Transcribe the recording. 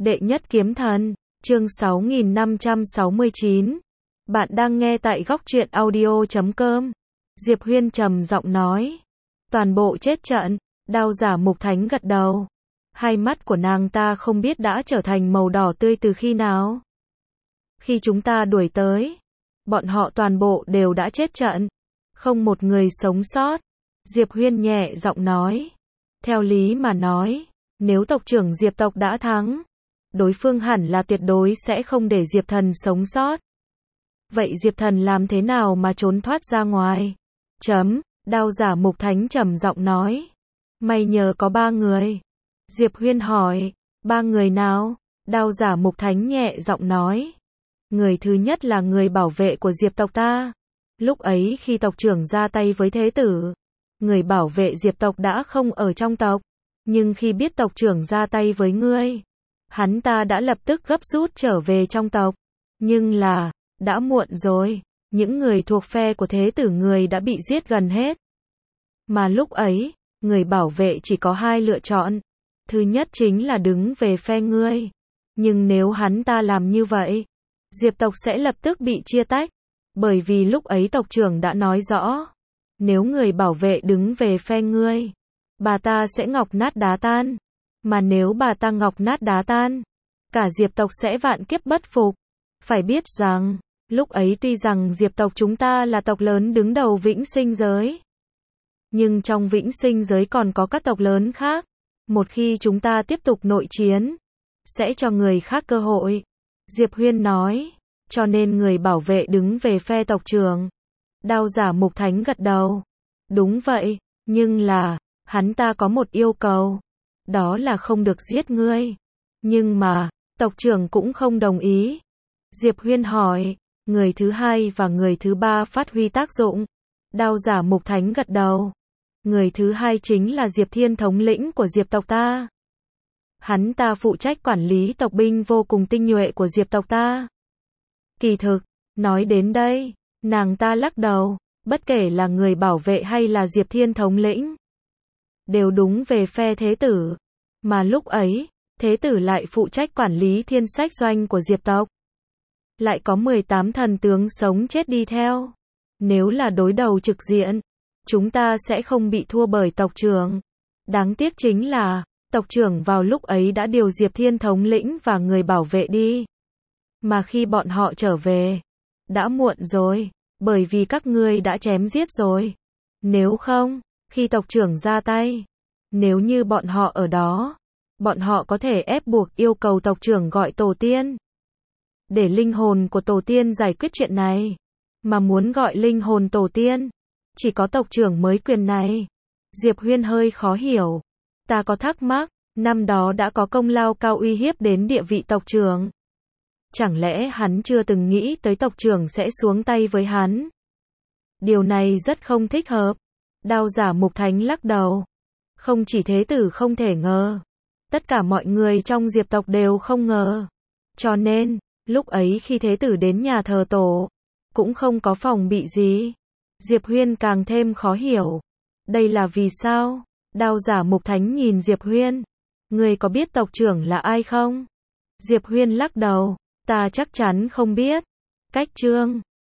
Đệ nhất kiếm thần, chương 6569. Bạn đang nghe tại góc truyện audio.com. Diệp Huyên trầm giọng nói. Toàn bộ chết trận, Đao Giả Mục Thánh gật đầu. Hai mắt của nàng ta không biết đã trở thành màu đỏ tươi từ khi nào. Khi chúng ta đuổi tới, bọn họ toàn bộ đều đã chết trận. Không một người sống sót. Diệp Huyên nhẹ giọng nói. Theo lý mà nói, nếu tộc trưởng Diệp tộc đã thắng, đối phương hẳn là tuyệt đối sẽ không để Diệp Thần sống sót. Vậy Diệp Thần làm thế nào mà trốn thoát ra ngoài? Đao Giả Mục Thánh trầm giọng nói. May nhờ có 3 người. Diệp Huyên hỏi. 3 người nào? Đao Giả Mục Thánh nhẹ giọng nói. Người thứ nhất là người bảo vệ của Diệp tộc ta. Lúc ấy khi tộc trưởng ra tay với thế tử, người bảo vệ Diệp tộc đã không ở trong tộc. Nhưng khi biết tộc trưởng ra tay với ngươi, hắn ta đã lập tức gấp rút trở về trong tộc. Nhưng là, đã muộn rồi. Những người thuộc phe của thế tử người đã bị giết gần hết. Mà lúc ấy, người bảo vệ chỉ có 2 lựa chọn. Thứ nhất chính là đứng về phe ngươi. Nhưng nếu hắn ta làm như vậy, Diệp tộc sẽ lập tức bị chia tách. Bởi vì lúc ấy tộc trưởng đã nói rõ, nếu người bảo vệ đứng về phe ngươi, bà ta sẽ ngọc nát đá tan. Mà nếu bà ta ngọc nát đá tan, cả Diệp tộc sẽ vạn kiếp bất phục. Phải biết rằng, lúc ấy tuy rằng Diệp tộc chúng ta là tộc lớn đứng đầu Vĩnh Sinh giới, nhưng trong Vĩnh Sinh giới còn có các tộc lớn khác. Một khi chúng ta tiếp tục nội chiến, sẽ cho người khác cơ hội. Diệp Huyên nói, cho nên người bảo vệ đứng về phe tộc trưởng. Đao Giả Mục Thánh gật đầu. Đúng vậy, nhưng là, hắn ta có một yêu cầu. Đó là không được giết ngươi. Nhưng mà, tộc trưởng cũng không đồng ý. Diệp Huyên hỏi, người thứ 2 và người thứ 3 phát huy tác dụng. Đao Giả Mục Thánh gật đầu. Người thứ 2 chính là Diệp Thiên thống lĩnh của Diệp tộc ta. Hắn ta phụ trách quản lý tộc binh vô cùng tinh nhuệ của Diệp tộc ta. Kỳ thực, nói đến đây, nàng ta lắc đầu, bất kể là người bảo vệ hay là Diệp Thiên thống lĩnh, đều đúng về phe thế tử. Mà lúc ấy, thế tử lại phụ trách quản lý thiên sách doanh của Diệp tộc. Lại có 18 thần tướng sống chết đi theo. Nếu là đối đầu trực diện, chúng ta sẽ không bị thua bởi tộc trưởng. Đáng tiếc chính là, tộc trưởng vào lúc ấy đã điều Diệp Thiên thống lĩnh và người bảo vệ đi. Mà khi bọn họ trở về, đã muộn rồi, bởi vì các ngươi đã chém giết rồi. Nếu không, khi tộc trưởng ra tay, nếu như bọn họ ở đó, bọn họ có thể ép buộc yêu cầu tộc trưởng gọi tổ tiên, để linh hồn của tổ tiên giải quyết chuyện này. Mà muốn gọi linh hồn tổ tiên, chỉ có tộc trưởng mới quyền này. Diệp Huyên hơi khó hiểu. Ta có thắc mắc, năm đó đã có công lao cao uy hiếp đến địa vị tộc trưởng. Chẳng lẽ hắn chưa từng nghĩ tới tộc trưởng sẽ xuống tay với hắn? Điều này rất không thích hợp. Đao Giả Mục Thánh lắc đầu. Không chỉ thế tử không thể ngờ, tất cả mọi người trong Diệp tộc đều không ngờ. Cho nên, lúc ấy khi thế tử đến nhà thờ tổ, cũng không có phòng bị gì. Diệp Huyên càng thêm khó hiểu. Đây là vì sao? Đao Giả Mục Thánh nhìn Diệp Huyên. Người có biết tộc trưởng là ai không? Diệp Huyên lắc đầu. Ta chắc chắn không biết. Cách chương